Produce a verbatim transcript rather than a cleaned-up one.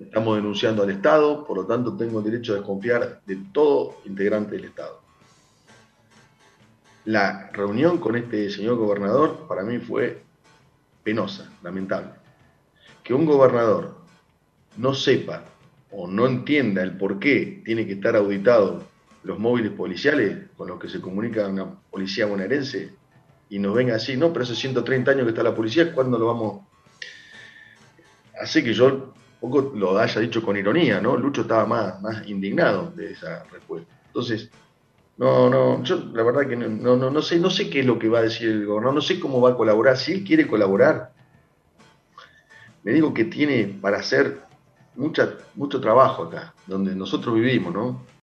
estamos denunciando al Estado, por lo tanto tengo el derecho a desconfiar de todo integrante del Estado. La reunión con este señor gobernador para mí fue penosa, lamentable. Que un gobernador no sepa o no entienda el por qué tiene que estar auditado los móviles policiales con los que se comunica una policía bonaerense y nos venga así, no, pero hace ciento treinta años que está la policía, ¿cuándo lo vamos? Así que yo un poco lo haya dicho con ironía, ¿no? Lucho estaba más, más indignado de esa respuesta. Entonces, no, no, yo la verdad que no, no, no, no sé, no sé qué es lo que va a decir el gobernador, no sé cómo va a colaborar. Si él quiere colaborar, me digo que tiene para hacer mucha, mucho trabajo acá, donde nosotros vivimos, ¿no?